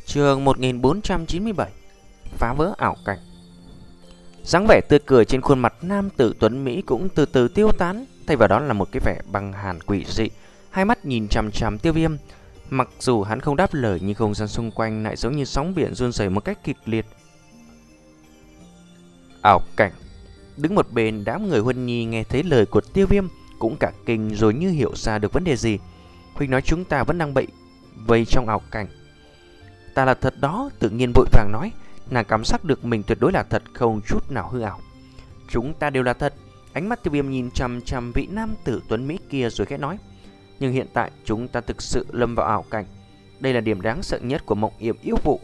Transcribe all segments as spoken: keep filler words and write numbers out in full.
Chương một nghìn bốn trăm chín mươi bảy. Phá vỡ ảo cảnh. Dáng vẻ tươi cười trên khuôn mặt nam tử tuấn Mỹ cũng từ từ tiêu tán, thay vào đó là một cái vẻ băng hàn quỷ dị. Hai mắt nhìn chằm chằm Tiêu Viêm. Mặc dù hắn không đáp lời, nhưng không gian xung quanh lại giống như sóng biển run rẩy một cách kịch liệt. Ảo cảnh. Đứng một bên, đám người Huân Nhi nghe thấy lời của Tiêu Viêm cũng cả kinh, rồi như hiểu ra được vấn đề gì. Huynh nói chúng ta vẫn đang bị vây trong ảo cảnh. Ta là thật đó, tự nhiên vội vàng nói. Nàng cảm giác được mình tuyệt đối là thật, không chút nào hư ảo. Chúng ta đều là thật. Ánh mắt Tiêu Viêm nhìn chằm chằm vị nam tử tuấn Mỹ kia rồi khẽ nói. Nhưng hiện tại chúng ta thực sự lâm vào ảo cảnh. Đây là điểm đáng sợ nhất của mộng yểm yêu vụ.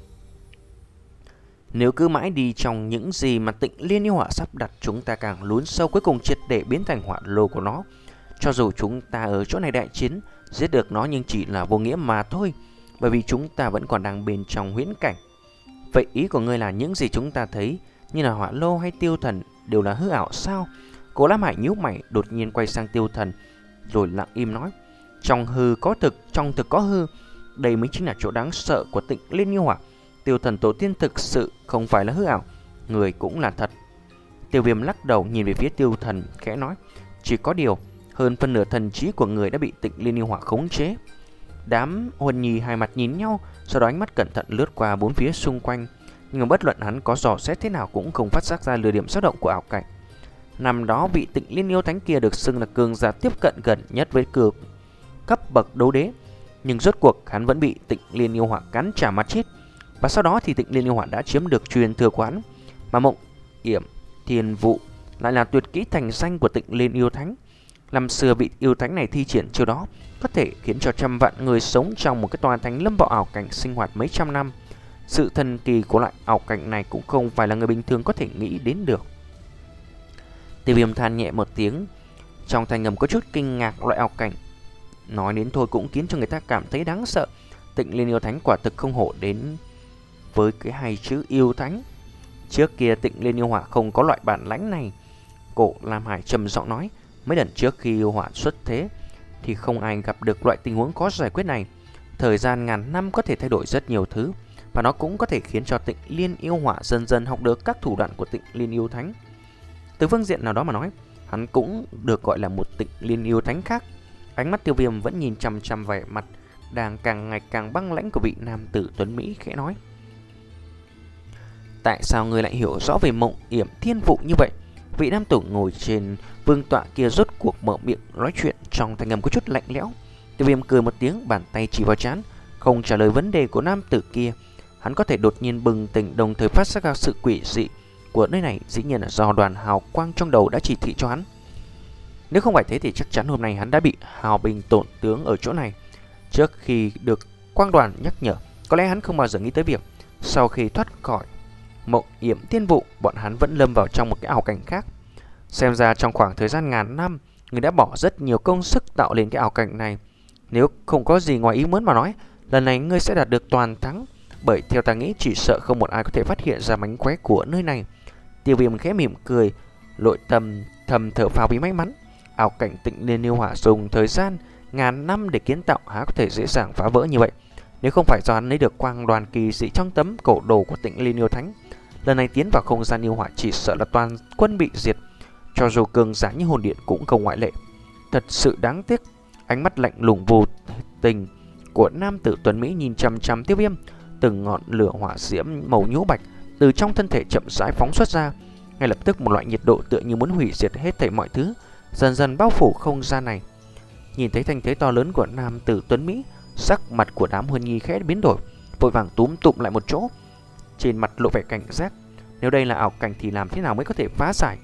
Nếu cứ mãi đi trong những gì mà Tịnh Liên yêu họa sắp đặt, chúng ta càng lún sâu, cuối cùng triệt để biến thành họa lô của nó. Cho dù chúng ta ở chỗ này đại chiến, giết được nó, nhưng chỉ là vô nghĩa mà thôi, bởi vì chúng ta vẫn còn đang bên trong huyễn cảnh. Vậy ý của ngươi là những gì chúng ta thấy, như là họa lô hay tiêu thần, đều là hư ảo sao? Cố Lam Hải nhíu mày, đột nhiên quay sang tiêu thần, rồi lặng im nói. Trong hư có thực, trong thực có hư. Đây mới chính là chỗ đáng sợ của Tịnh Liên yêu họa. Tiêu thần tổ tiên thực sự không phải là hư ảo, người cũng là thật. Tiêu Viêm lắc đầu nhìn về phía tiêu thần, khẽ nói. Chỉ có điều, hơn phân nửa thần trí của người đã bị Tịnh Liên yêu họa khống chế. Đám Huân Nhi hai mặt nhìn nhau, sau đó ánh mắt cẩn thận lướt qua bốn phía xung quanh. Nhưng mà bất luận hắn có dò xét thế nào cũng không phát giác ra lừa điểm dao động của ảo cảnh. Năm đó vị Tịnh Liên yêu thánh kia được xưng là cường giả tiếp cận gần nhất với cường cấp bậc đấu đế, nhưng rốt cuộc hắn vẫn bị Tịnh Liên yêu họa cắn trả mà chết. Và sau đó thì Tịnh Liên yêu họa đã chiếm được truyền thừa của hắn, mà mộng yểm thiên vụ lại là tuyệt kỹ thành danh của Tịnh Liên yêu thánh. Năm xưa vị yêu thánh này thi triển chiêu đó có thể khiến cho trăm vạn người sống trong một cái tòa thánh lâm vào ảo cảnh sinh hoạt mấy trăm năm. Sự thần kỳ của loại ảo cảnh này cũng không phải là người bình thường có thể nghĩ đến được. Tiêu Viêm than nhẹ một tiếng, trong thanh ngầm có chút kinh ngạc. Loại ảo cảnh nói đến thôi cũng khiến cho người ta cảm thấy đáng sợ. Tịnh Liên yêu thánh quả thực không hổ đến với cái hai chữ yêu thánh. Trước kia Tịnh Liên yêu họa không có loại bản lãnh này. Cổ Lam Hải trầm giọng nói. Mấy lần trước khi yêu họa xuất thế thì không ai gặp được loại tình huống khó giải quyết này. Thời gian ngàn năm có thể thay đổi rất nhiều thứ, và nó cũng có thể khiến cho Tịnh Liên yêu họa dần dần học được các thủ đoạn của Tịnh Liên yêu thánh. Từ phương diện nào đó mà nói, hắn cũng được gọi là một Tịnh Liên yêu thánh khác. Ánh mắt Tiêu Viêm vẫn nhìn chằm chằm vẻ mặt đang càng ngày càng băng lãnh của vị nam tử tuấn Mỹ, khẽ nói. Tại sao người lại hiểu rõ về mộng yểm thiên vụ như vậy? Vị nam tử ngồi trên vương tọa kia rốt cuộc mở miệng nói chuyện trong thanh âm có chút lạnh lẽo. Tiêu Viêm cười một tiếng, bàn tay chỉ vào trán, không trả lời vấn đề của nam tử kia. Hắn có thể đột nhiên bừng tỉnh, đồng thời phát ra sự quỷ dị của nơi này, dĩ nhiên là do đoàn hào quang trong đầu đã chỉ thị cho hắn. Nếu không phải thế thì chắc chắn hôm nay hắn đã bị hào bình tổn tướng ở chỗ này. Trước khi được quang đoàn nhắc nhở, có lẽ hắn không bao giờ nghĩ tới việc sau khi thoát khỏi mộng yểm thiên vụ, bọn hắn vẫn lâm vào trong một cái ảo cảnh khác. Xem ra trong khoảng thời gian ngàn năm, người đã bỏ rất nhiều công sức tạo lên cái ảo cảnh này. Nếu không có gì ngoài ý muốn mà nói, lần này ngươi sẽ đạt được toàn thắng, bởi theo ta nghĩ chỉ sợ không một ai có thể phát hiện ra mánh khóe của nơi này. Tiêu Viêm khẽ mỉm cười, nội tâm thầm thở phào vì may mắn. Ảo cảnh Tịnh Liên yêu họa dùng thời gian ngàn năm để kiến tạo, há có thể dễ dàng phá vỡ như vậy. Nếu không phải do hắn lấy được quang đoàn kỳ dị trong tấm cổ đồ của Tịnh Liên yêu thánh, lần này tiến vào không gian yêu họa chỉ sợ là toàn quân bị diệt, cho dù cường giả như hồn điện cũng không ngoại lệ. Thật sự đáng tiếc. Ánh mắt lạnh lùng vô tình của nam tử tuấn Mỹ nhìn chằm chằm Tiêu Viêm. Từng ngọn lửa hỏa diễm màu nhũ bạch từ trong thân thể chậm rãi phóng xuất ra. Ngay lập tức một loại nhiệt độ tựa như muốn hủy diệt hết thảy mọi thứ dần dần bao phủ không gian này. Nhìn thấy thanh thế to lớn của nam tử tuấn Mỹ, sắc mặt của đám Huân Nhi khẽ biến đổi, vội vàng túm tụm lại một chỗ, trên mặt lộ vẻ cảnh giác. Nếu đây là ảo cảnh thì làm thế nào mới có thể phá giải?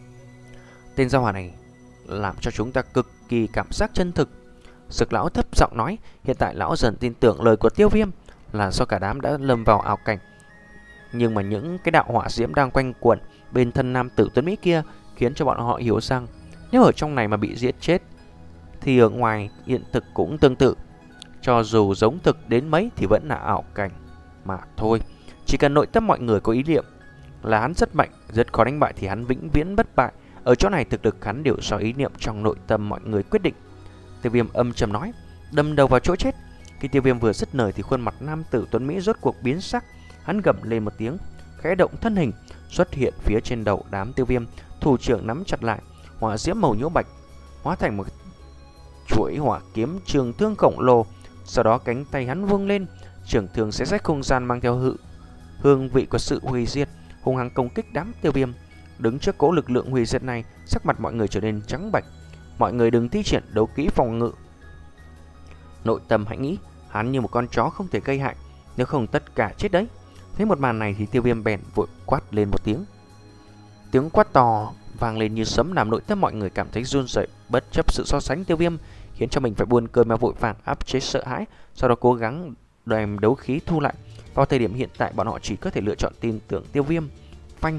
Tên gia hỏa này làm cho chúng ta cực kỳ cảm giác chân thực. Sực lão thấp giọng nói. Hiện tại lão dần tin tưởng lời của Tiêu Viêm là do cả đám đã lâm vào ảo cảnh. Nhưng mà những cái đạo hỏa diễm đang quanh quẩn bên thân nam tử tuấn Mỹ kia khiến cho bọn họ hiểu rằng nếu ở trong này mà bị giết chết thì ở ngoài hiện thực cũng tương tự. Cho dù giống thực đến mấy thì vẫn là ảo cảnh mà thôi. Chỉ cần nội tâm mọi người có ý niệm là hắn rất mạnh, rất khó đánh bại thì hắn vĩnh viễn bất bại. Ở chỗ này thực lực hắn đều do ý niệm trong nội tâm mọi người quyết định. Tiêu Viêm âm trầm nói. Đâm đầu vào chỗ chết. Khi Tiêu Viêm vừa dứt lời thì khuôn mặt nam tử tuấn Mỹ rốt cuộc biến sắc. Hắn gầm lên một tiếng, khẽ động thân hình, xuất hiện phía trên đầu đám Tiêu Viêm, thủ trưởng nắm chặt lại, hỏa diễm màu nhũ bạch hóa thành một chuỗi hỏa kiếm trường thương khổng lồ. Sau đó cánh tay hắn vung lên, trường thương xé rách không gian mang theo hự hương vị của sự hủy diệt, hung hăng công kích đám Tiêu Viêm. Đứng trước cỗ lực lượng hủy diệt này, sắc mặt mọi người trở nên trắng bệch. Mọi người đừng thi triển đấu kỹ phòng ngự. Nội tâm hãy nghĩ, hắn như một con chó không thể gây hại, nếu không tất cả chết đấy. Thấy một màn này thì Tiêu Viêm bèn vội quát lên một tiếng. Tiếng quát to vang lên như sấm làm nội tâm mọi người cảm thấy run rẩy. Bất chấp sự so sánh, Tiêu Viêm khiến cho mình phải buồn cười mà vội vàng áp chế sợ hãi, sau đó cố gắng đem đấu khí thu lại. Vào thời điểm hiện tại, bọn họ chỉ có thể lựa chọn tin tưởng Tiêu Viêm. Phanh!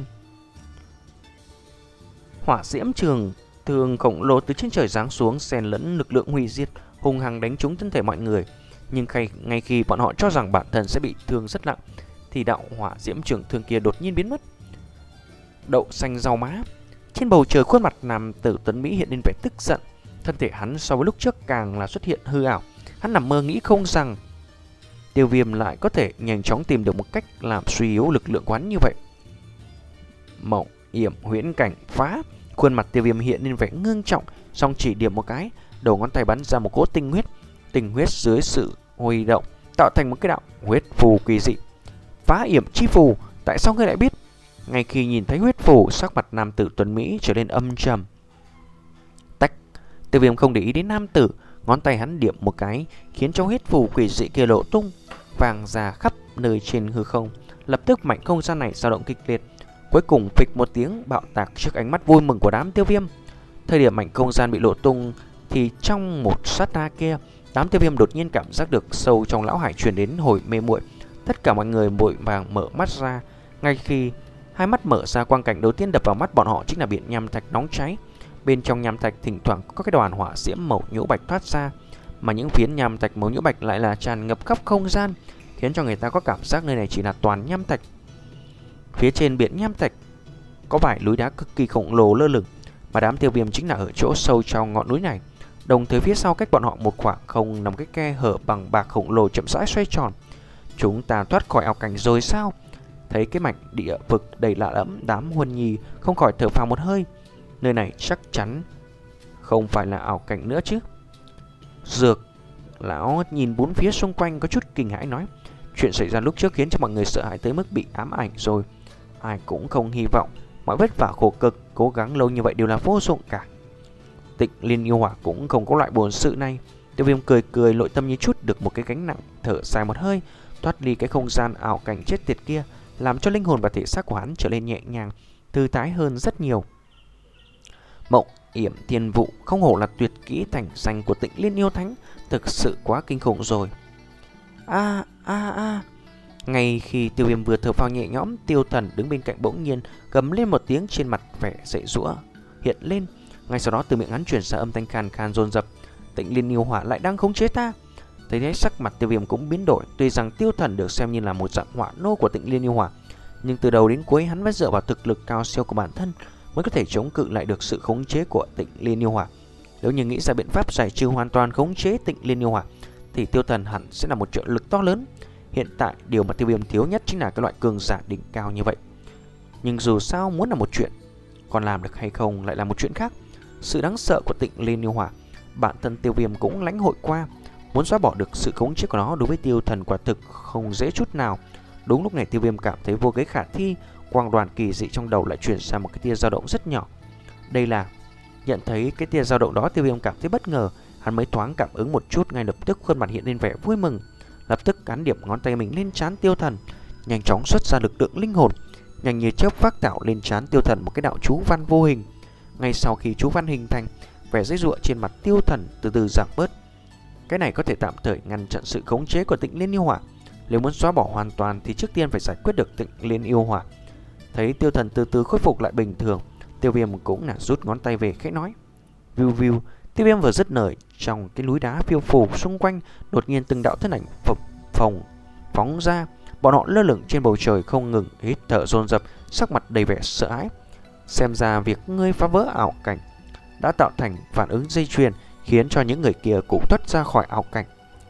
Hỏa diễm trường thương khổng lồ từ trên trời giáng xuống, xen lẫn lực lượng hủy diệt, hung hăng đánh trúng thân thể mọi người. Nhưng ngay, ngay khi bọn họ cho rằng bản thân sẽ bị thương rất nặng, thì đạo hỏa diễm trường thương kia đột nhiên biến mất. Đậu xanh rau má. Trên bầu trời, khuôn mặt nam tử tuấn Mỹ hiện lên vẻ tức giận. Thân thể hắn so với lúc trước càng là xuất hiện hư ảo. Hắn nằm mơ nghĩ không rằng Tiêu Viêm lại có thể nhanh chóng tìm được một cách làm suy yếu lực lượng quán như vậy. Mộng yểm huyễn cảnh phá. Khuôn mặt Tiêu Viêm hiện lên vẻ ngưng trọng, song chỉ điểm một cái, đầu ngón tay bắn ra một cỗ tinh huyết. Tinh huyết dưới sự huy động tạo thành một cái đạo huyết phù kỳ dị. Phá yểm chi phù, tại sao ngươi lại biết? Ngay khi nhìn thấy huyết phù, sắc mặt nam tử tuấn Mỹ trở nên âm trầm. Tách. Tiêu Viêm không để ý đến nam tử, ngón tay hắn điểm một cái, khiến cho huyết phù quỷ dị kia lộ tung, vàng ra khắp nơi trên hư không. Lập tức mảnh không gian này dao động kịch liệt. Cuối cùng phịch một tiếng bạo tạc trước ánh mắt vui mừng của đám Tiêu Viêm. Thời điểm mảnh không gian bị lộ tung thì trong một sát na kia, đám Tiêu Viêm đột nhiên cảm giác được sâu trong lão hải truyền đến hồi mê muội. Tất cả mọi người vội vàng mở mắt ra. Ngay khi hai mắt mở ra, quang cảnh đầu tiên đập vào mắt bọn họ chính là biển nham thạch nóng cháy. Bên trong nham thạch thỉnh thoảng có cái đoàn hỏa diễm màu nhũ bạch thoát ra, mà những phiến nham thạch màu nhũ bạch lại là tràn ngập khắp không gian, khiến cho người ta có cảm giác nơi này chỉ là toàn nham thạch. Phía trên biển nham thạch có vài núi đá cực kỳ khổng lồ lơ lửng, mà đám Tiêu Viêm chính là ở chỗ sâu trong ngọn núi này. Đồng thời phía sau cách bọn họ một khoảng không nằm cái khe hở bằng bạc khổng lồ chậm rãi xoay tròn. Chúng ta thoát khỏi ảo cảnh rồi sao? Thấy cái mảnh địa vực đầy lạ lẫm, đám Huân Nhi không khỏi thở phào một hơi. Nơi này chắc chắn không phải là ảo cảnh nữa chứ. Dược lão nhìn bốn phía xung quanh có chút kinh hãi nói, chuyện xảy ra lúc trước khiến cho mọi người sợ hãi tới mức bị ám ảnh rồi. Ai cũng không hy vọng mọi vất vả khổ cực, cố gắng lâu như vậy đều là vô dụng cả. Tịnh Liên Yêu Hỏa cũng không có loại buồn sự này. Tiêu Viêm cười cười, nội tâm như chút được một cái gánh nặng, thở dài một hơi, thoát ly cái không gian ảo cảnh chết tiệt kia, làm cho linh hồn và thể xác của hắn trở nên nhẹ nhàng, thư thái hơn rất nhiều. Mộng yểm thiên vụ không hổ là tuyệt kỹ thành danh của Tịnh Liên Yêu Thánh, thực sự quá kinh khủng rồi. A a a. Ngay khi Tiêu Viêm vừa thở phào nhẹ nhõm, Tiêu Thần đứng bên cạnh bỗng nhiên gầm lên một tiếng, trên mặt vẻ dậy giũa hiện lên. Ngay sau đó từ miệng hắn truyền ra âm thanh khàn khàn dồn dập, Tịnh Liên Yêu Hỏa lại đang khống chế ta. Thấy thế sắc mặt Tiêu Viêm cũng biến đổi. Tuy rằng Tiêu Thần được xem như là một dạng hỏa nô của Tịnh Liên Yêu Hỏa, nhưng từ đầu đến cuối hắn vẫn dựa vào thực lực cao siêu của bản thân mới có thể chống cự lại được sự khống chế của Tịnh Liên Yêu Hỏa. Nếu như nghĩ ra biện pháp giải trừ hoàn toàn khống chế Tịnh Liên Yêu Hỏa thì Tiêu Thần hẳn sẽ là một trợ lực to lớn. Hiện tại điều mà Tiêu Viêm thiếu nhất chính là cái loại cường giả đỉnh cao như vậy. Nhưng dù sao muốn là một chuyện, còn làm được hay không lại là một chuyện khác. Sự đáng sợ của Tịnh Liên Yêu Hỏa, bản thân Tiêu Viêm cũng lãnh hội qua. Muốn xóa bỏ được sự khống chế của nó đối với Tiêu Thần quả thực không dễ chút nào. Đúng lúc này Tiêu Viêm cảm thấy vô kế khả thi, quang đoàn kỳ dị trong đầu lại chuyển sang một cái tia dao động rất nhỏ. Đây là... Nhận thấy cái tia dao động đó, Tiêu Viêm cảm thấy bất ngờ. Hắn mới thoáng cảm ứng một chút, ngay lập tức khuôn mặt hiện lên vẻ vui mừng. Lập tức cán điểm ngón tay mình lên trán Tiêu Thần, nhanh chóng xuất ra lực lượng linh hồn, nhanh như chớp phát tạo lên trán Tiêu Thần một cái đạo chú văn vô hình. Ngay sau khi chú văn hình thành, vẻ dãy dụa trên mặt Tiêu Thần từ từ giảm bớt. Cái này có thể tạm thời ngăn chặn sự khống chế của Tịnh Liên Yêu Hỏa. Nếu muốn xóa bỏ hoàn toàn thì trước tiên phải giải quyết được Tịnh Liên Yêu Hỏa. Thấy Tiêu Thần từ từ khôi phục lại bình thường, Tiêu Viêm cũng là rút ngón tay về khẽ nói. Viu viu. Tiêu Viêm vừa dứt lời, trong cái núi đá phiêu phù xung quanh đột nhiên từng đạo thân ảnh phập phồng phóng ra. Bọn họ lơ lửng trên bầu trời không ngừng hít thở dồn dập, sắc mặt đầy vẻ sợ hãi. Xem ra việc ngươi phá vỡ ảo cảnh đã tạo thành phản ứng dây chuyền, khiến cho những người kia cũng thoát ra khỏi ảo cảnh.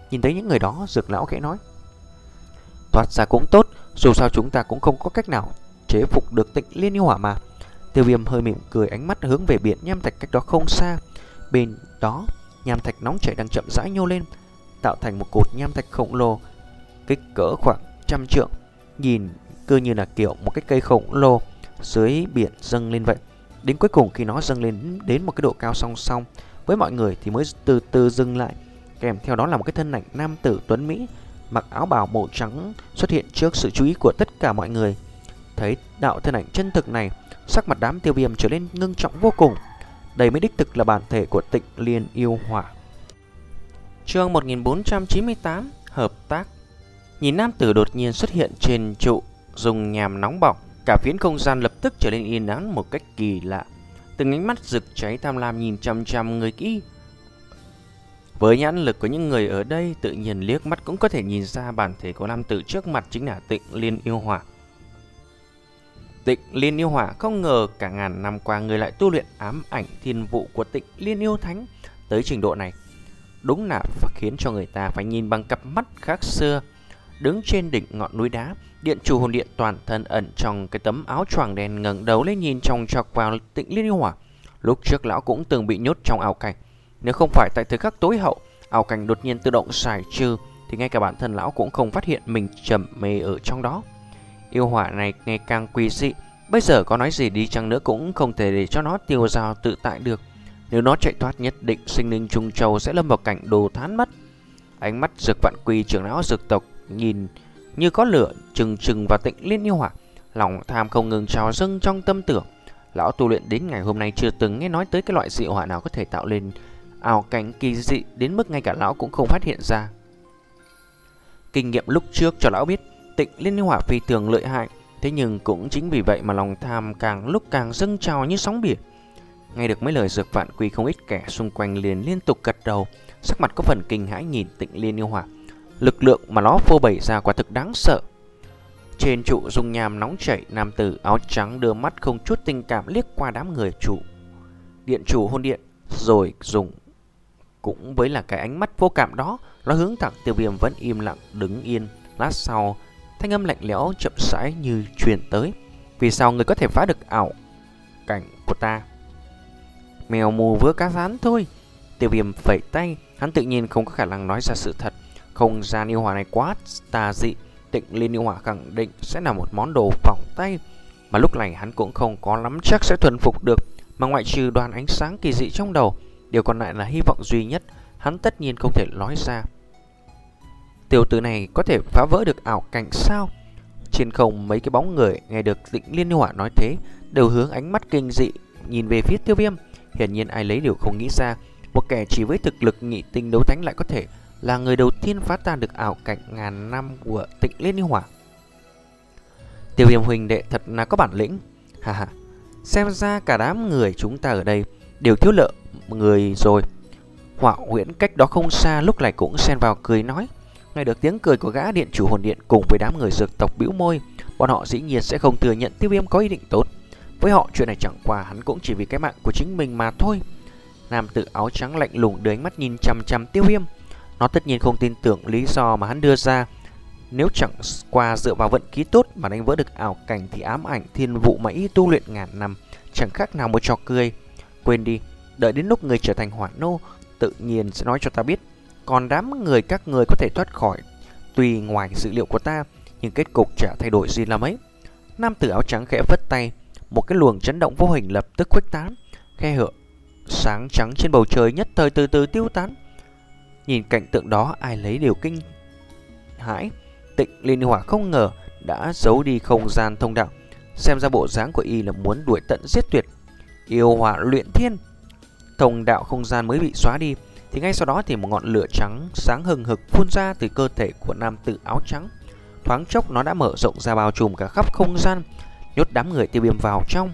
Nhìn thấy những người đó, Dược lão khẽ nói: thoát ra cũng tốt, dù sao chúng ta cũng không có cách nào chế phục được Tịnh Liên yêu hỏa mà. Tiêu Viêm hơi mỉm cười, ánh mắt hướng về biển nham thạch cách đó không xa. Bên đó, nham thạch nóng chảy đang chậm rãi nhô lên, tạo thành một cột nham thạch khổng lồ, kích cỡ khoảng trăm trượng, nhìn cứ như là kiểu một cái cây khổng lồ dưới biển dâng lên vậy. Đến cuối cùng, khi nó dâng lên đến một cái độ cao song song với mọi người thì mới từ từ dừng lại. Kèm theo đó là một cái thân ảnh nam tử tuấn mỹ mặc áo bào màu trắng xuất hiện trước sự chú ý của tất cả mọi người. Thấy đạo thân ảnh chân thực này, sắc mặt đám Tiêu Viêm trở nên ngưng trọng vô cùng. Đây mới đích thực là bản thể của Tịnh Liên yêu hỏa. Chương một nghìn bốn trăm chín mươi tám: Hợp tác. Nhìn nam tử đột nhiên xuất hiện trên trụ dùng nhàm nóng bỏng, cả phiến không gian lập tức trở nên yên ắng một cách kỳ lạ. Từng ánh mắt rực cháy tham lam nhìn chăm chăm người kỹ. Với nhãn lực của những người ở đây, tự nhiên liếc mắt cũng có thể nhìn ra bản thể của nam tử trước mặt chính là Tịnh Liên yêu hỏa. Tịnh Liên yêu hỏa, không ngờ cả ngàn năm qua người lại tu luyện ám ảnh thiên vụ của Tịnh Liên yêu thánh tới trình độ này. Đúng là khiến cho người ta phải nhìn bằng cặp mắt khác xưa. Đứng trên đỉnh ngọn núi đá, điện chủ hồn điện toàn thân ẩn trong cái tấm áo choàng đen ngẩng đầu lên nhìn trong chọc vào Tịnh Liên yêu hỏa. Lúc trước lão cũng từng bị nhốt trong ảo cảnh, nếu không phải tại thời khắc tối hậu ảo cảnh đột nhiên tự động giải trừ thì ngay cả bản thân lão cũng không phát hiện mình trầm mê ở trong đó. Yêu hỏa này ngày càng quỷ dị, bây giờ có nói gì đi chăng nữa cũng không thể để cho nó tiêu dao tự tại được. Nếu nó chạy thoát, nhất định sinh linh Trung Châu sẽ lâm vào cảnh đồ thán mất. Ánh mắt Dược Vạn Quy, trưởng lão dược tộc, nhìn như có lửa trừng trừng vào Tịnh Liên yêu hỏa, lòng tham không ngừng trào dâng trong tâm tưởng. Lão tu luyện đến ngày hôm nay chưa từng nghe nói tới cái loại dị hỏa nào có thể tạo lên ảo cảnh kỳ dị đến mức ngay cả lão cũng không phát hiện ra. Kinh nghiệm lúc trước cho lão biết Tịnh Liên yêu hỏa phi thường lợi hại, thế nhưng cũng chính vì vậy mà lòng tham càng lúc càng dâng trào như sóng biển. Nghe được mấy lời Dược Vạn Quy, không ít kẻ xung quanh liền liên tục gật đầu, sắc mặt có phần kinh hãi nhìn Tịnh Liên yêu hỏa. Lực lượng mà nó phô bày ra quả thực đáng sợ. Trên trụ dung nham nóng chảy, nam tử áo trắng đưa mắt không chút tình cảm liếc qua đám người chủ điện chủ hôn điện, rồi dùng cũng với là cái ánh mắt vô cảm đó, nó hướng thẳng Tiêu Viêm vẫn im lặng đứng yên. Lát sau, thanh âm lạnh lẽo chậm rãi như truyền tới: vì sao người có thể phá được ảo cảnh của ta? Mèo mù vớ cá rán thôi. Tiêu Viêm phẩy tay, hắn tự nhiên không có khả năng nói ra sự thật. Không gian yêu hỏa này quá tà dị, Tịnh Liên yêu hỏa khẳng định sẽ là một món đồ vòng tay, mà lúc này hắn cũng không có lắm chắc sẽ thuần phục được. Mà ngoại trừ đoàn ánh sáng kỳ dị trong đầu, điều còn lại là hy vọng duy nhất, hắn tất nhiên không thể nói ra. Tiểu tử này có thể phá vỡ được ảo cảnh sao? Trên không, mấy cái bóng người nghe được Tịnh Liên yêu hỏa nói thế đều hướng ánh mắt kinh dị nhìn về phía Tiêu Viêm. Hiển nhiên ai lấy đều không nghĩ ra một kẻ chỉ với thực lực nhị tinh đấu thánh lại có thể là người đầu tiên phá tan được ảo cảnh ngàn năm của Tịnh Liên yêu hỏa. Tiêu Viêm huynh đệ thật là có bản lĩnh. Ha ha, xem ra cả đám người chúng ta ở đây đều thiếu nợ người rồi. Hỏa Huyễn cách đó không xa lúc này cũng xen vào cười nói. Nghe được tiếng cười của gã điện chủ hồn điện cùng với đám người dược tộc bĩu môi, bọn họ dĩ nhiên sẽ không thừa nhận Tiêu Viêm có ý định tốt. Với họ chuyện này chẳng qua hắn cũng chỉ vì cái mạng của chính mình mà thôi. Nam tử áo trắng lạnh lùng đưa ánh mắt nhìn chằm chằm Tiêu Viêm. Nó tất nhiên không tin tưởng lý do mà hắn đưa ra. Nếu chẳng qua dựa vào vận khí tốt mà đánh vỡ được ảo cảnh thì ám ảnh thiên vụ mà y tu luyện ngàn năm chẳng khác nào một trò cười. Quên đi, đợi đến lúc người trở thành hỏa nô tự nhiên sẽ nói cho ta biết. Còn đám người các người có thể thoát khỏi tùy ngoài dự liệu của ta, nhưng kết cục chả thay đổi gì là mấy. Nam tử áo trắng khẽ vất tay, một cái luồng chấn động vô hình lập tức khuếch tán. Khe hở sáng trắng trên bầu trời nhất thời từ từ tiêu tán. Nhìn cảnh tượng đó, ai lấy đều kinh hãi. Tịnh Liên yêu hỏa không ngờ đã giấu đi không gian thông đạo, xem ra bộ dáng của y là muốn đuổi tận giết tuyệt. Yêu hỏa luyện thiên, thông đạo không gian mới bị xóa đi thì ngay sau đó thì một ngọn lửa trắng sáng hừng hực phun ra từ cơ thể của nam tử áo trắng. Thoáng chốc nó đã mở rộng ra bao trùm cả khắp không gian, nhốt đám người Tiêu Viêm vào trong.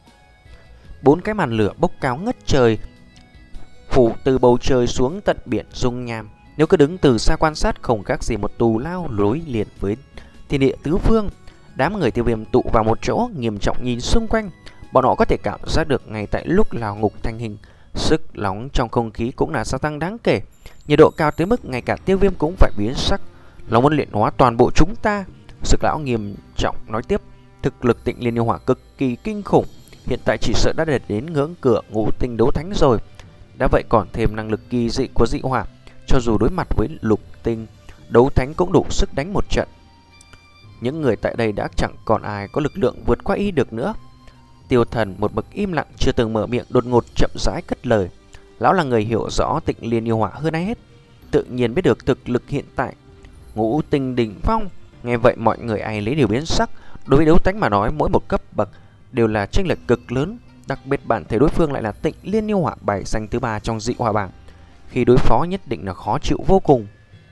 Bốn cái màn lửa bốc cao ngất trời, phủ từ bầu trời xuống tận biển dung nham. Nếu cứ đứng từ xa quan sát không khác gì một tù lao nối liền với thiên địa tứ phương. Đám người Tiêu Viêm tụ vào một chỗ, nghiêm trọng nhìn xung quanh. Bọn họ có thể cảm giác được ngay tại lúc lao ngục thành hình, sức nóng trong không khí cũng là gia tăng đáng kể. Nhiệt độ cao tới mức ngay cả Tiêu Viêm cũng phải biến sắc. Nó muốn luyện hóa toàn bộ chúng ta. Sực lão nghiêm trọng nói tiếp. Thực lực Tịnh Liên Yêu Hỏa cực kỳ kinh khủng, hiện tại chỉ sợ đã đạt đến ngưỡng cửa ngũ tinh đấu thánh rồi. Đã vậy còn thêm năng lực kỳ dị của dị hỏa, cho dù đối mặt với lục tinh đấu thánh cũng đủ sức đánh một trận. Những người tại đây đã chẳng còn ai có lực lượng vượt qua y được nữa. Tiêu Thần một mực im lặng chưa từng mở miệng, đột ngột chậm rãi cất lời. Lão là người hiểu rõ Tịnh Liên Yêu Hỏa hơn ai hết, tự nhiên biết được thực lực hiện tại ngũ tinh đỉnh phong. Nghe vậy mọi người ai lấy điều biến sắc. Đối với đấu thánh mà nói, mỗi một cấp bậc đều là chênh lệch cực lớn, đặc biệt bản thể đối phương lại là Tịnh Liên Yêu Hỏa bài danh thứ ba trong dị hỏa bảng, khi đối phó nhất định là khó chịu vô cùng.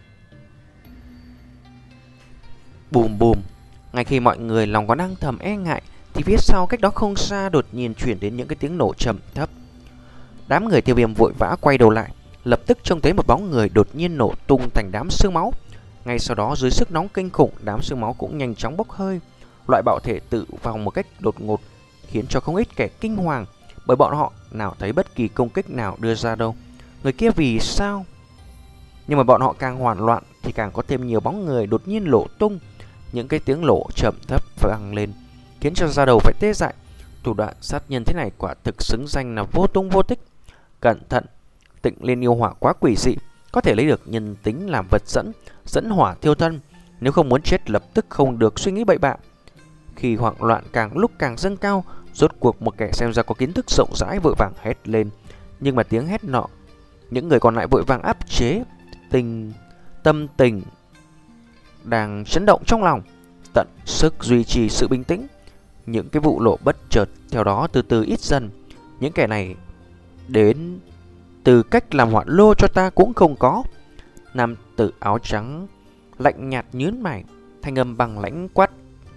Bùm bùm, ngay khi mọi người lòng còn đang thầm e ngại thì phía sau cách đó không xa đột nhiên chuyển đến những cái tiếng nổ trầm thấp. Đám người Tiêu Viêm vội vã quay đầu lại, lập tức trông thấy một bóng người đột nhiên nổ tung thành đám sương máu. Ngay sau đó dưới sức nóng kinh khủng, đám sương máu cũng nhanh chóng bốc hơi. Loại bạo thể tự vào một cách đột ngột khiến cho không ít kẻ kinh hoàng, bởi bọn họ nào thấy bất kỳ công kích nào đưa ra đâu. Người kia vì sao? Nhưng mà bọn họ càng hoảng loạn thì càng có thêm nhiều bóng người đột nhiên nổ tung. Những cái tiếng nổ trầm thấp vang lên khiến cho da đầu phải tê dại. Thủ đoạn sát nhân thế này quả thực xứng danh là vô tung vô tích. Cẩn thận, Tịnh Liên Yêu Hỏa quá quỷ dị, có thể lấy được nhân tính làm vật dẫn, dẫn hỏa thiêu thân. Nếu không muốn chết lập tức không được suy nghĩ bậy bạ. Khi hoảng loạn càng lúc càng dâng cao, rốt cuộc một kẻ xem ra có kiến thức rộng rãi vội vàng hét lên. Nhưng mà tiếng hét nọ, những người còn lại vội vàng áp chế tình tâm tình đang chấn động trong lòng, tận sức duy trì sự bình tĩnh. Những cái vụ nổ bất chợt theo đó từ từ ít dần. Những kẻ này đến từ cách làm hoạn lô cho ta cũng không có. Nam tử áo trắng lạnh nhạt nhướng mày, thanh âm bằng lãnh quát: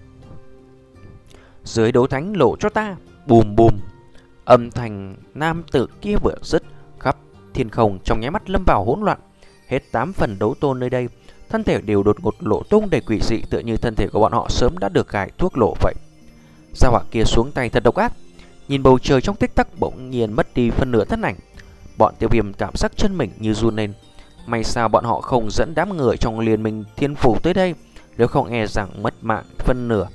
dưới đấu thánh lộ cho ta. Bùm bùm, âm thanh nam tử kia vừa dứt, khắp thiên không trong nháy mắt lâm vào hỗn loạn. Hết tám phần đấu tôn nơi đây, thân thể đều đột ngột lộ tung đầy quỷ dị, tựa như thân thể của bọn họ sớm đã được gài thuốc lộ vậy. Gia hỏa kia xuống tay thật độc ác. Nhìn bầu trời trong tích tắc bỗng nhiên mất đi phân nửa thân ảnh. Bọn Tiêu Viêm cảm giác chân mình như run lên. May sao bọn họ không dẫn đám người trong liên minh thiên phủ tới đây, nếu không e rằng mất mạng phân nửa.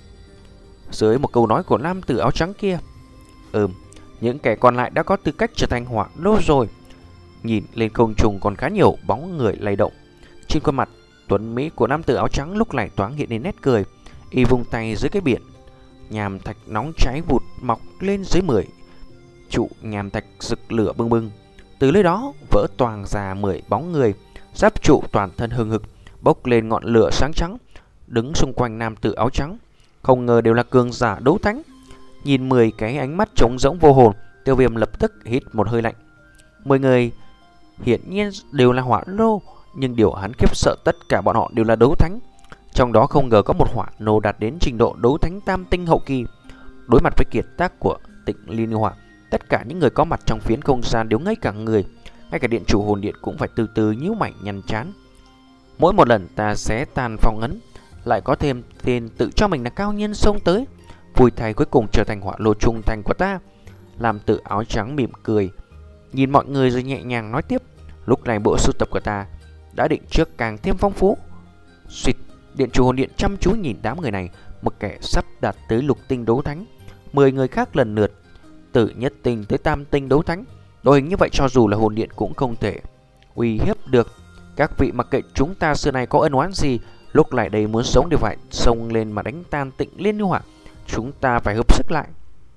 Dưới một câu nói của nam tử áo trắng kia, Ừm, những kẻ còn lại đã có tư cách trở thành hỏa lô rồi. Nhìn lên không trung còn khá nhiều bóng người lay động. Trên khuôn mặt tuấn mỹ của nam tử áo trắng lúc này thoáng hiện lên nét cười. Y vung tay dưới cái biển nhàm thạch nóng cháy vụt mọc lên dưới mười trụ nhàm thạch rực lửa bừng bừng. Từ nơi đó vỡ toang ra mười bóng người, giáp trụ toàn thân hừng hực, bốc lên ngọn lửa sáng trắng, đứng xung quanh nam tử áo trắng. Không ngờ đều là cường giả đấu thánh. Nhìn mười cái ánh mắt trống rỗng vô hồn, Tiêu Viêm lập tức hít một hơi lạnh. Mười người hiển nhiên đều là hỏa lô, nhưng điều hắn khiếp sợ tất cả bọn họ đều là đấu thánh. Trong đó không ngờ có một hỏa lô đạt đến trình độ đấu thánh tam tinh hậu kỳ. Đối mặt với kiệt tác của Tịnh Liên Yêu Hỏa, tất cả những người có mặt trong phiến không gian đều ngây cả người. Ngay cả điện chủ hồn điện cũng phải từ từ nhíu mày nhăn chán. Mỗi một lần ta xé tan phong ấn, lại có thêm tên tự cho mình là cao nhân xông tới. Vui thay cuối cùng trở thành hỏa lô trung thành của ta. Làm tự áo trắng mỉm cười, nhìn mọi người rồi nhẹ nhàng nói tiếp: lúc này bộ sưu tập của ta đã định trước càng thêm phong phú. Xịt, điện chủ hồn điện chăm chú nhìn đám người này. Một kẻ sắp đạt tới lục tinh đấu thánh, mười người khác lần lượt từ nhất tinh tới tam tinh đấu thánh. Đội hình như vậy cho dù là hồn điện cũng không thể uy hiếp được. Các vị mặc kệ chúng ta xưa nay có ân oán gì, lúc lại đây muốn sống đều phải xông lên mà đánh tan Tịnh Liên Yêu Hỏa. Chúng ta phải hợp sức lại.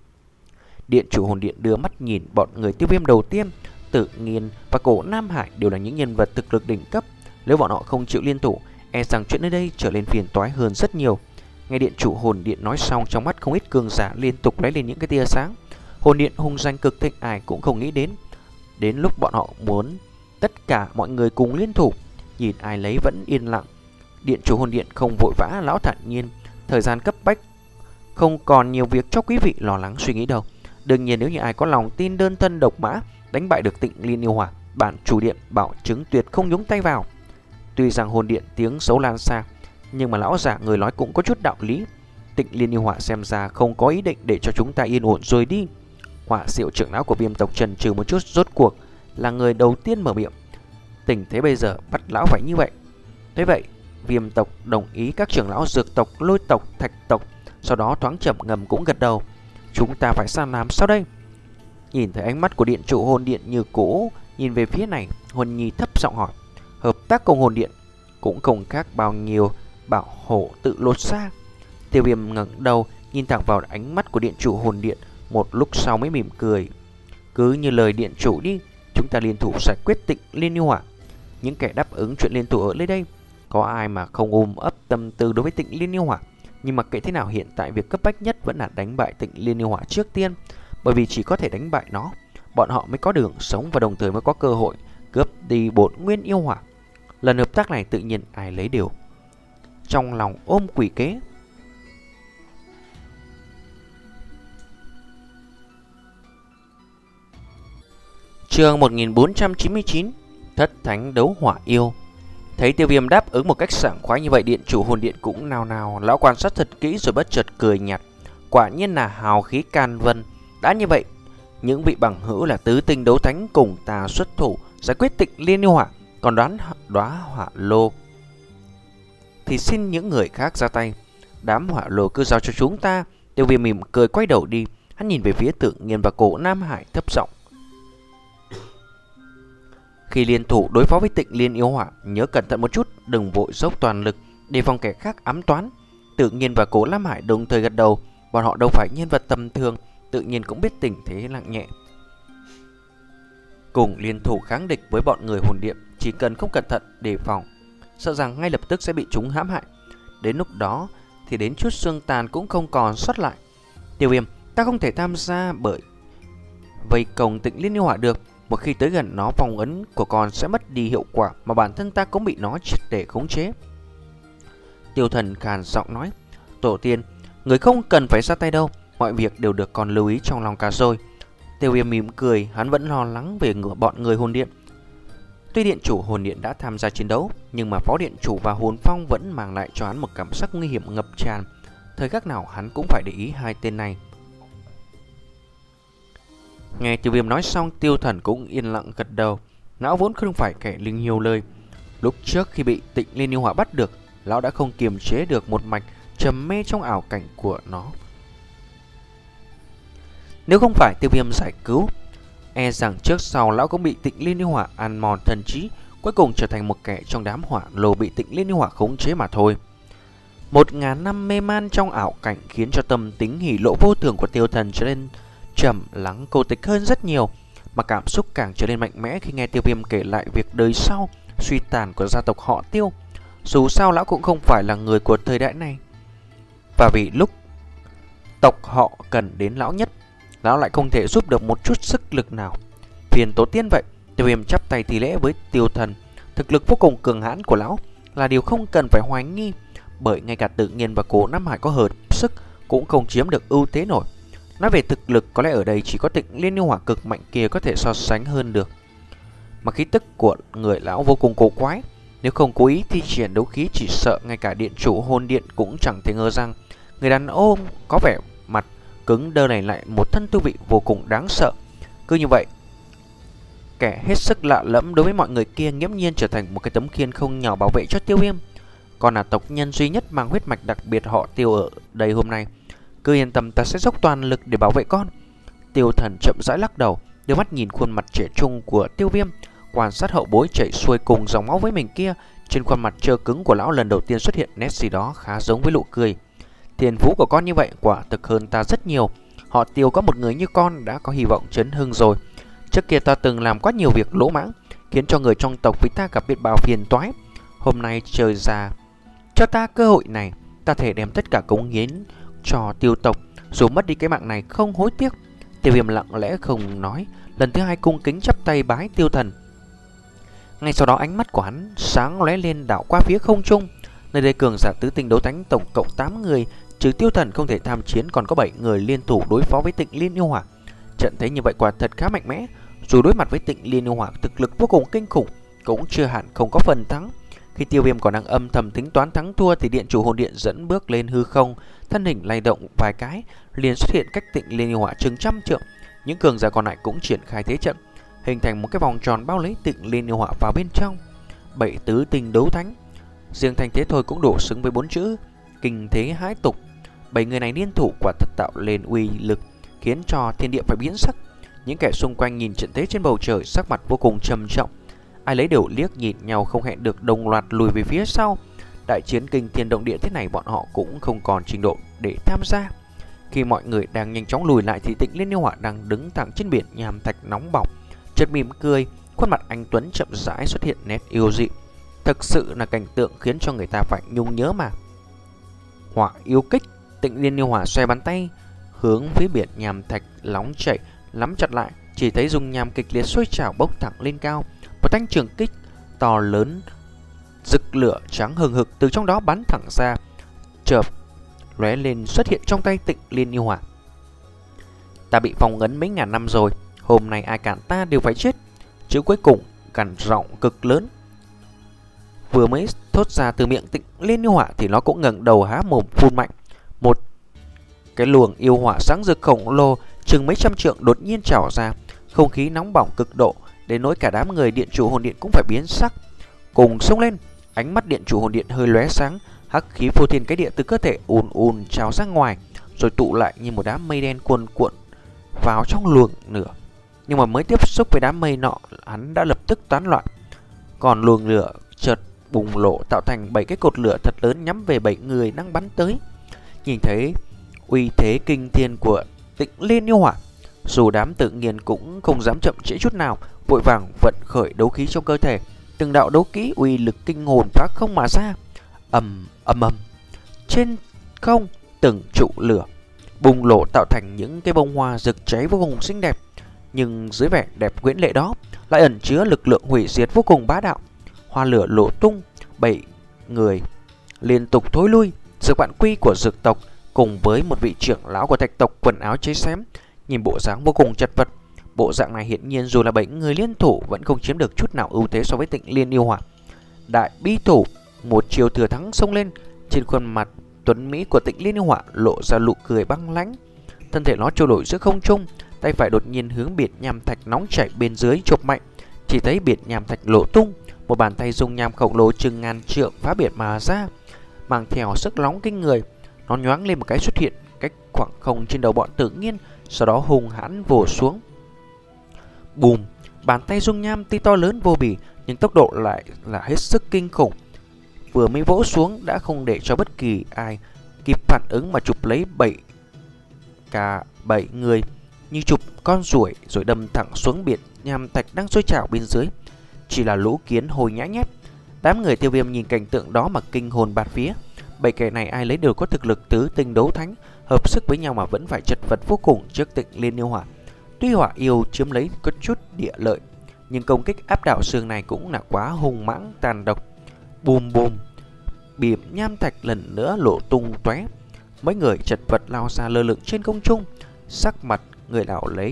Điện chủ hồn điện đưa mắt nhìn bọn người Tiêu Viêm đầu tiên. Tự Nhiên và Cổ Nam Hải đều là những nhân vật thực lực đỉnh cấp. Nếu bọn họ không chịu liên thủ, e rằng chuyện nơi đây trở lên phiền toái hơn rất nhiều. Nghe điện chủ hồn điện nói xong, trong mắt không ít cường giả liên tục lóe lên những cái tia sáng. Hồn điện hung danh cực thịnh, ai cũng không nghĩ đến. Đến lúc bọn họ muốn tất cả mọi người cùng liên thủ, nhìn ai lấy vẫn yên lặng. Điện chủ hồn điện không vội vã, lão thản nhiên. Thời gian cấp bách, không còn nhiều việc cho quý vị lo lắng suy nghĩ đâu. Đương nhiên nếu như ai có lòng tin đơn thân độc mã đánh bại được Tịnh Liên Yêu Hỏa, bản chủ điện bảo chứng tuyệt không nhúng tay vào. Tuy rằng hồn điện tiếng xấu lan xa, nhưng mà lão giả người nói cũng có chút đạo lý. Tịnh Liên Yêu Hỏa xem ra không có ý định để cho chúng ta yên ổn rồi đi. Hỏa Diệu trưởng lão của Viêm tộc trần trừ một chút, rốt cuộc là người đầu tiên mở miệng. Tình thế bây giờ bắt lão phải như vậy. Thế vậy, Viêm tộc đồng ý các trưởng lão Dược tộc, Lôi tộc, Thạch tộc, sau đó thoáng trầm ngầm cũng gật đầu. Chúng ta phải sang làm sao đây? Nhìn thấy ánh mắt của điện trụ hồn điện như cũ nhìn về phía này, Huân Nhi thấp giọng hỏi. Hợp tác cùng hồn điện cũng không khác bao nhiêu, bảo hộ tự lột xa. Tiêu Viêm ngẩng đầu nhìn thẳng vào ánh mắt của điện trụ hồn điện, một lúc sau mới mỉm cười. Cứ như lời điện chủ đi, chúng ta liên thủ giải quyết Tịnh Liên Yêu Hỏa. Những kẻ đáp ứng chuyện liên thủ ở nơi đây, có ai mà không ôm ấp tâm tư đối với Tịnh Liên Yêu Hỏa. Nhưng mà kệ thế nào, hiện tại việc cấp bách nhất vẫn là đánh bại Tịnh Liên Yêu Hỏa trước tiên. Bởi vì chỉ có thể đánh bại nó, bọn họ mới có đường sống và đồng thời mới có cơ hội cướp đi bổn nguyên yêu hỏa. Lần hợp tác này tự nhiên ai lấy đều trong lòng ôm quỷ kế. Chương một nghìn bốn trăm chín mươi chín, Thất Thánh Đấu Hỏa Yêu. Thấy Tiêu Viêm đáp ứng một cách sảng khoái như vậy, điện chủ hồn điện cũng nào nào. Lão quan sát thật kỹ rồi bất chợt cười nhạt. Quả nhiên là hào khí can vân. Đã như vậy, những vị bằng hữu là tứ tinh đấu thánh cùng ta xuất thủ giải quyết Tịnh Liên Yêu Hỏa, còn đoán đóa hỏa lô thì xin những người khác ra tay. Đám hỏa lô cứ giao cho chúng ta. Tiêu Viêm mỉm cười quay đầu đi. Hắn nhìn về phía Tự Nhiên và Cổ Nam Hải thấp giọng. Khi liên thủ đối phó với Tịnh Liên Yêu Hỏa, nhớ cẩn thận một chút, đừng vội dốc toàn lực đề phòng kẻ khác ám toán. Tự Nhiên và Cổ Nam Hải đồng thời gật đầu. Bọn họ đâu phải nhân vật tầm thường, tự nhiên cũng biết tình thế nặng nhẹ. Cùng liên thủ kháng địch với bọn người hồn điện, chỉ cần không cẩn thận đề phòng, sợ rằng ngay lập tức sẽ bị chúng hãm hại. Đến lúc đó thì đến chút xương tàn cũng không còn sót lại. Tiêu Viêm, ta không thể tham gia bởi vây công Tịnh Liên Yêu Hỏa được. Một khi tới gần nó, phong ấn của con sẽ mất đi hiệu quả, mà bản thân ta cũng bị nó triệt để khống chế. Tiêu Thần khàn giọng nói. Tổ tiên, người không cần phải ra tay đâu, mọi việc đều được con lưu ý trong lòng cả rồi. Tiêu Viêm mỉm cười, hắn vẫn lo lắng về ngựa bọn người hồn điện. Tuy điện chủ hồn điện đã tham gia chiến đấu, nhưng mà phó điện chủ và hồn phong vẫn mang lại cho hắn một cảm giác nguy hiểm ngập tràn. Thời khắc nào hắn cũng phải để ý hai tên này. Nghe Tiêu Viêm nói xong, Tiêu Thần cũng yên lặng gật đầu. Lão vốn không phải kẻ linh nhiều lời. Lúc trước khi bị Tịnh Liên Yêu Hỏa bắt được, lão đã không kiềm chế được một mạch trầm mê trong ảo cảnh của nó. Nếu không phải Tiêu Viêm giải cứu, e rằng trước sau lão cũng bị Tịnh Liên Yêu Hỏa ăn mòn thần trí, cuối cùng trở thành một kẻ trong đám hỏa lô bị Tịnh Liên Yêu Hỏa khống chế mà thôi. Một ngàn năm mê man trong ảo cảnh khiến cho tâm tính hỉ lộ vô thường của Tiêu Thần trở nên trầm lắng cô tịch hơn rất nhiều, mà cảm xúc càng trở nên mạnh mẽ khi nghe Tiêu Viêm kể lại việc đời sau suy tàn của gia tộc họ Tiêu. Dù sao lão cũng không phải là người của thời đại này, và vì lúc tộc họ cần đến lão nhất, lão lại không thể giúp được một chút sức lực nào. Phiền tổ tiên vậy. Tiêu Viêm chắp tay thi lễ với Tiêu Thần. Thực lực vô cùng cường hãn của lão là điều không cần phải hoài nghi, bởi ngay cả Tự Nhiên và Cổ Nam Hải có hợp sức cũng không chiếm được ưu thế nổi. Nói về thực lực, có lẽ ở đây chỉ có Tịnh Liên Yêu Hỏa cực mạnh kia có thể so sánh hơn được. Mà khí tức của người lão vô cùng cổ quái, nếu không cố ý thi triển đấu khí, chỉ sợ ngay cả điện chủ hồn điện cũng chẳng thể ngờ rằng người đàn ông có vẻ mặt cứng đơ này lại một thân tu vị vô cùng đáng sợ. Cứ như vậy, kẻ hết sức lạ lẫm đối với mọi người kia nghiễm nhiên trở thành một cái tấm khiên không nhỏ bảo vệ cho Tiêu Viêm. Còn là tộc nhân duy nhất mang huyết mạch đặc biệt họ Tiêu ở đây hôm nay, cứ yên tâm, ta sẽ dốc toàn lực để bảo vệ con. Tiêu Thần chậm rãi lắc đầu, đưa mắt nhìn khuôn mặt trẻ trung của Tiêu Viêm, quan sát hậu bối chảy xuôi cùng dòng máu với mình kia. Trên khuôn mặt trơ cứng của lão lần đầu tiên xuất hiện nét gì đó khá giống với nụ cười. Thiên phú của con như vậy quả thực hơn ta rất nhiều. Họ Tiêu có một người như con đã có hy vọng chấn hưng rồi. Trước kia ta từng làm quá nhiều việc lỗ mãng, khiến cho người trong tộc với ta gặp biết bao phiền toái. Hôm nay trời già cho ta cơ hội này, ta thể đem tất cả cống hiến cho Tiêu tộc, dù mất đi cái mạng này không hối tiếc. Tiêu Viêm lặng lẽ không nói, lần thứ hai cung kính chắp tay bái Tiêu Thần. Ngay sau đó ánh mắt của hắn sáng lóe lên đảo qua phía không trung. Nơi đây cường giả tứ tinh đấu thánh tổng cộng tám người, trừ Tiêu Thần không thể tham chiến, còn có bảy người liên thủ đối phó với Tịnh Liên Yêu Hỏa. Trận thế như vậy quả thật khá mạnh mẽ, dù đối mặt với Tịnh Liên Yêu Hỏa thực lực vô cùng kinh khủng, cũng chưa hẳn không có phần thắng. Khi Tiêu Viêm còn đang âm thầm tính toán thắng thua thì điện chủ hồn điện dẫn bước lên hư không, thân hình lay động vài cái liền xuất hiện cách Tịnh Liên Yêu Hỏa chừng trăm trượng. Những cường giả còn lại cũng triển khai thế trận. hình thành một cái vòng tròn bao lấy Tịnh Liên Yêu Hỏa vào bên trong. Bảy tứ tinh đấu thánh, riêng thanh thế thôi cũng đủ xứng với bốn chữ kinh thế hãi tục. Bảy người này liên thủ quả thật tạo lên uy lực khiến cho thiên địa phải biến sắc. Những kẻ xung quanh nhìn trận thế trên bầu trời sắc mặt vô cùng trầm trọng, ai lấy đều liếc nhìn nhau không hẹn được đồng loạt lùi về phía sau. Đại chiến kinh thiên động địa thế này bọn họ cũng không còn trình độ để tham gia. Khi mọi người đang nhanh chóng lùi lại thì Tịnh Liên Yêu Hỏa đang đứng thẳng trên biển nham thạch nóng bỏng, chợt mỉm cười, khuôn mặt anh tuấn chậm rãi xuất hiện nét yêu dị. Thực sự là cảnh tượng khiến cho người ta phải nhung nhớ mà. Hỏa yêu kích. Tịnh Liên Yêu Hỏa xoay bàn tay hướng phía biển nham thạch nóng chảy, nắm chặt lại, chỉ thấy dung nham kịch liệt sôi trào bốc thẳng lên cao. Một thanh trường kích to lớn rực lửa trắng hừng hực từ trong đó bắn thẳng ra, chợp lóe lên xuất hiện trong tay Tịnh Liên Yêu Hỏa. Ta bị phong ấn mấy ngàn năm rồi, hôm nay ai cản ta đều phải chết. Chữ cuối cùng gằn giọng cực lớn vừa mới thốt ra từ miệng Tịnh Liên Yêu Hỏa thì nó cũng ngẩng đầu há mồm phun mạnh. Một cái luồng yêu hỏa sáng rực khổng lồ chừng mấy trăm trượng đột nhiên trào ra, không khí nóng bỏng cực độ đến nỗi cả đám người Điện Chủ Hồn Điện cũng phải biến sắc, cùng xông lên. Ánh mắt Điện Chủ Hồn Điện hơi lóe sáng, hắc khí phô thiên cái địa từ cơ thể ùn ùn trào ra ngoài, rồi tụ lại như một đám mây đen cuồn cuộn vào trong luồng lửa. Nhưng mà mới tiếp xúc với đám mây nọ, hắn đã lập tức tán loạn. Còn luồng lửa chợt bùng nổ tạo thành bảy cái cột lửa thật lớn nhắm về bảy người đang bắn tới. Nhìn thấy uy thế kinh thiên của Tịnh Liên Yêu Hỏa, dù đám tự nhiên cũng không dám chậm trễ chút nào, vội vàng vận khởi đấu khí trong cơ thể. Từng đạo đấu kỹ uy lực kinh hồn phá không mà ra. Ầm ầm ầm, trên không từng trụ lửa bùng nổ tạo thành những cái bông hoa rực cháy vô cùng xinh đẹp, nhưng dưới vẻ đẹp huyễn lệ đó lại ẩn chứa lực lượng hủy diệt vô cùng bá đạo. Hoa lửa nổ tung, bảy người liên tục thối lui. Dược Vạn Quy của dược tộc cùng với một vị trưởng lão của thạch tộc quần áo cháy xém, nhìn bộ dáng vô cùng chật vật. Bộ dạng này hiển nhiên dù là bảy người liên thủ vẫn không chiếm được chút nào ưu thế so với Tịnh Liên Yêu Hỏa. Đại bi thủ một chiều thừa thắng xông lên, trên khuôn mặt tuấn mỹ của Tịnh Liên Yêu Hỏa lộ ra nụ cười băng lãnh. Thân thể nó trôi nổi giữa không trung, tay phải đột nhiên hướng biển nham thạch nóng chảy bên dưới chộp mạnh. Chỉ thấy biển nham thạch lộ tung, một bàn tay dung nham khổng lồ chừng ngàn trượng phá biển mà ra, mang theo sức nóng kinh người. Nó nhoáng lên một cái xuất hiện cách khoảng không trên đầu bọn Tự Nhiên, sau đó hùng hãn vồ xuống. Bùm! Bàn tay dung nham tuy to lớn vô bì nhưng tốc độ lại là hết sức kinh khủng. Vừa mới vỗ xuống đã không để cho bất kỳ ai kịp phản ứng mà chụp lấy bảy cả bảy người như chụp con ruồi, rồi đâm thẳng xuống biển nham thạch đang sôi trào bên dưới. Chỉ là lũ kiến hồi nhã nhép. Đám người Tiêu Viêm nhìn cảnh tượng đó mà kinh hồn bạt phía. Bảy kẻ này ai lấy đều có thực lực tứ tinh đấu thánh, hợp sức với nhau mà vẫn phải chật vật vô cùng trước Tịnh Liên Yêu Hỏa. Tuy hỏa yêu chiếm lấy có chút địa lợi, nhưng công kích áp đảo xương này cũng là quá hung mãng tàn độc. Bùm bùm, biển nham thạch lần nữa lộ tung tóe. Mấy người chật vật lao ra lơ lửng trên không trung, sắc mặt người nào lấy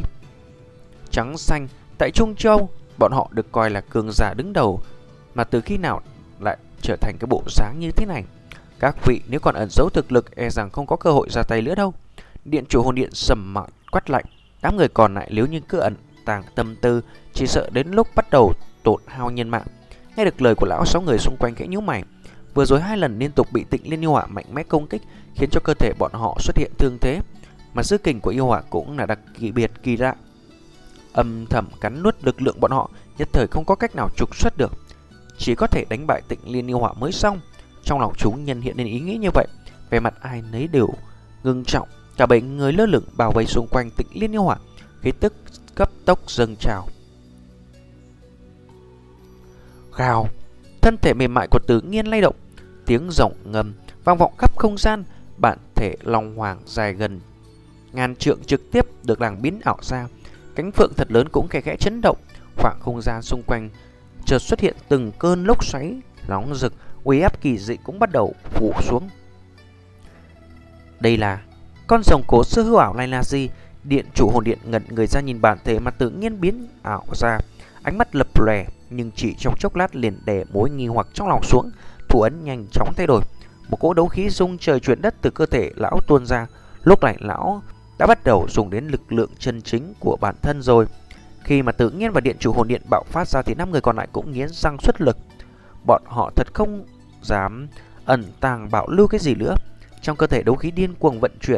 trắng xanh. Tại Trung Châu, bọn họ được coi là cường giả đứng đầu, mà từ khi nào lại trở thành cái bộ dáng như thế này? Các vị nếu còn ẩn giấu thực lực e rằng không có cơ hội ra tay nữa đâu. Điện Chủ Hồn Điện sầm mặt quát lạnh. Đám người còn lại nếu như cứ ẩn tàng tâm tư, chỉ sợ đến lúc bắt đầu tổn hao nhân mạng. Nghe được lời của lão, sáu người xung quanh khẽ nhíu mày. Vừa rồi hai lần liên tục bị Tịnh Liên Yêu Hỏa mạnh mẽ công kích, khiến cho cơ thể bọn họ xuất hiện thương thế, mà dư kình của yêu hỏa cũng là đặc kỳ biệt kỳ lạ, âm thầm cắn nuốt lực lượng bọn họ, nhất thời không có cách nào trục xuất được, chỉ có thể đánh bại Tịnh Liên Yêu Hỏa mới xong. Trong lòng chúng nhân hiện lên ý nghĩ như vậy, vẻ mặt ai nấy đều ngưng trọng. Cả bảy người lơ lửng bao vây xung quanh Tịnh Liên Yêu Hỏa, khí tức cấp tốc dâng trào. Gào, thân thể mềm mại của Tử Nghiên lay động, tiếng rồng ngầm vang vọng khắp không gian. Bản thể long hoàng dài gần ngàn trượng trực tiếp được nàng biến ảo ra, cánh phượng thật lớn cũng khẽ khẽ chấn động. Khoảng không gian xung quanh chợt xuất hiện từng cơn lốc xoáy nóng rực, uy áp kỳ dị cũng bắt đầu phủ xuống. Đây là con rồng cổ xưa hư ảo này là gì? Điện Chủ Hồn Điện ngẩn người ra nhìn bản thể mà Tự Nhiên biến ảo ra, ánh mắt lập lòe, nhưng chỉ trong chốc lát liền đè mối nghi hoặc trong lòng xuống. Thủ ấn nhanh chóng thay đổi, một cỗ đấu khí rung trời chuyển đất từ cơ thể lão tuôn ra. Lúc này lão đã bắt đầu dùng đến lực lượng chân chính của bản thân rồi. Khi mà Tự Nhiên và Điện Chủ Hồn Điện bạo phát ra thì năm người còn lại cũng nghiến răng xuất lực. Bọn họ thật không dám ẩn tàng bảo lưu cái gì nữa. Trong cơ thể đấu khí điên cuồng vận chuyển.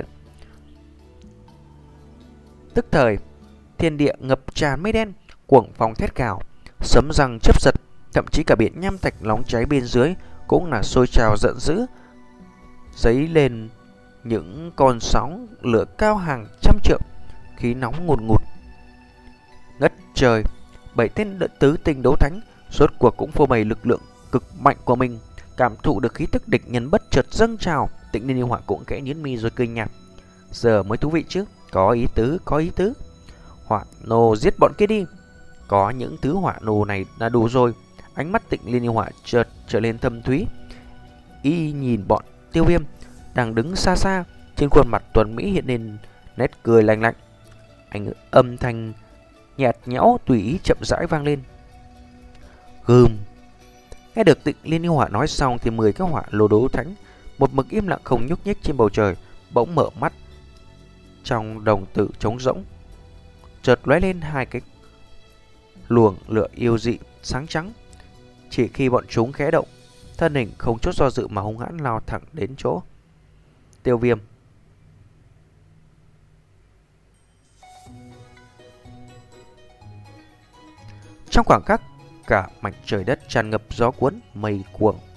Tức thời, thiên địa ngập tràn mây đen, cuồng phong thét gào, sấm răng chớp giật, thậm chí cả biển nham thạch nóng cháy bên dưới cũng là sôi trào giận dữ, dấy lên những con sóng lửa cao hàng trăm trượng, khí nóng ngùn ngụt. Ngất trời, bảy tên tứ tinh đấu thánh rốt cuộc cũng phô bày lực lượng cực mạnh của mình, cảm thụ được khí tức địch nhân bất chợt dâng trào. Tịnh Liên Yêu Hỏa cũng khẽ nhếch mi rồi cười nhạt. Giờ mới thú vị chứ, có ý tứ, có ý tứ. Hỏa nô giết bọn kia đi. Có những thứ hỏa nô này là đủ rồi. Ánh mắt Tịnh Liên Yêu Hỏa chợt trở lên thâm thúy. Y nhìn bọn Tiêu Viêm đang đứng xa xa, trên khuôn mặt tuấn mỹ hiện lên nét cười lạnh lạnh. Anh âm thanh nhạt nhẽo tùy ý chậm rãi vang lên. Gừm. Nghe được Tịnh Liên Yêu Hỏa nói xong thì mười cái hỏa lô đấu thánh một mực im lặng không nhúc nhích trên bầu trời bỗng mở mắt. Trong đồng tử trống rỗng chợt lóe lên hai cái luồng lửa yêu dị sáng trắng. Chỉ khi bọn chúng khẽ động, thân hình không chút do dự mà hung hãn lao thẳng đến chỗ Tiêu Viêm. Trong khoảng khắc, cả mảnh trời đất tràn ngập gió cuốn mây cuồng.